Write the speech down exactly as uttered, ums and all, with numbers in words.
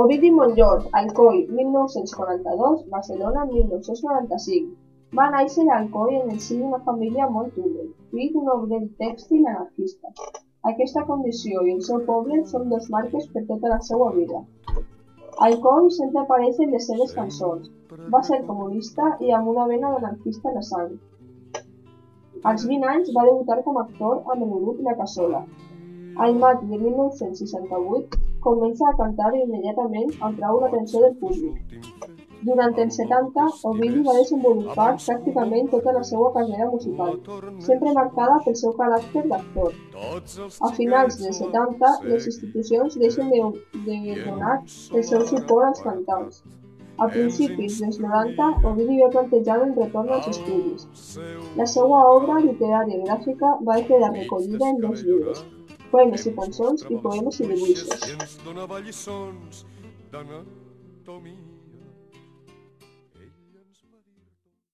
Ovidi Montllor, Alcoi, mil nou-cents quaranta-dos, Barcelona, mil nou-cents noranta-cinc. Va néixer a Alcoi en el si d'una família molt humil, fill d'un obrer tèxtil anarquista. Aquesta condició i el seu poble són dos marques per tota la seva vida. Alcoi sempre apareix en les seves cançons. Va ser comunista i amb una vena d'anarquista a la sang. Als vint anys va debutar com a actor amb el grup La Cassola. Al maig de mil nou-cents seixanta-vuit comença a cantar i immediatament atrau l'atenció del públic. Durant els setanta, Ovidi va desenvolupar pràcticament tota la seva carrera musical, sempre marcada pel seu caràcter d'actor. A finals dels setanta, les institucions deixen de, de donar el seu suport als cantants. A principis dels noranta, Ovidi va plantejar el retorn als estudis. La seva obra literària i gràfica va quedar recollida en dos llibres, poemes i cançons i poemes i dibuixos.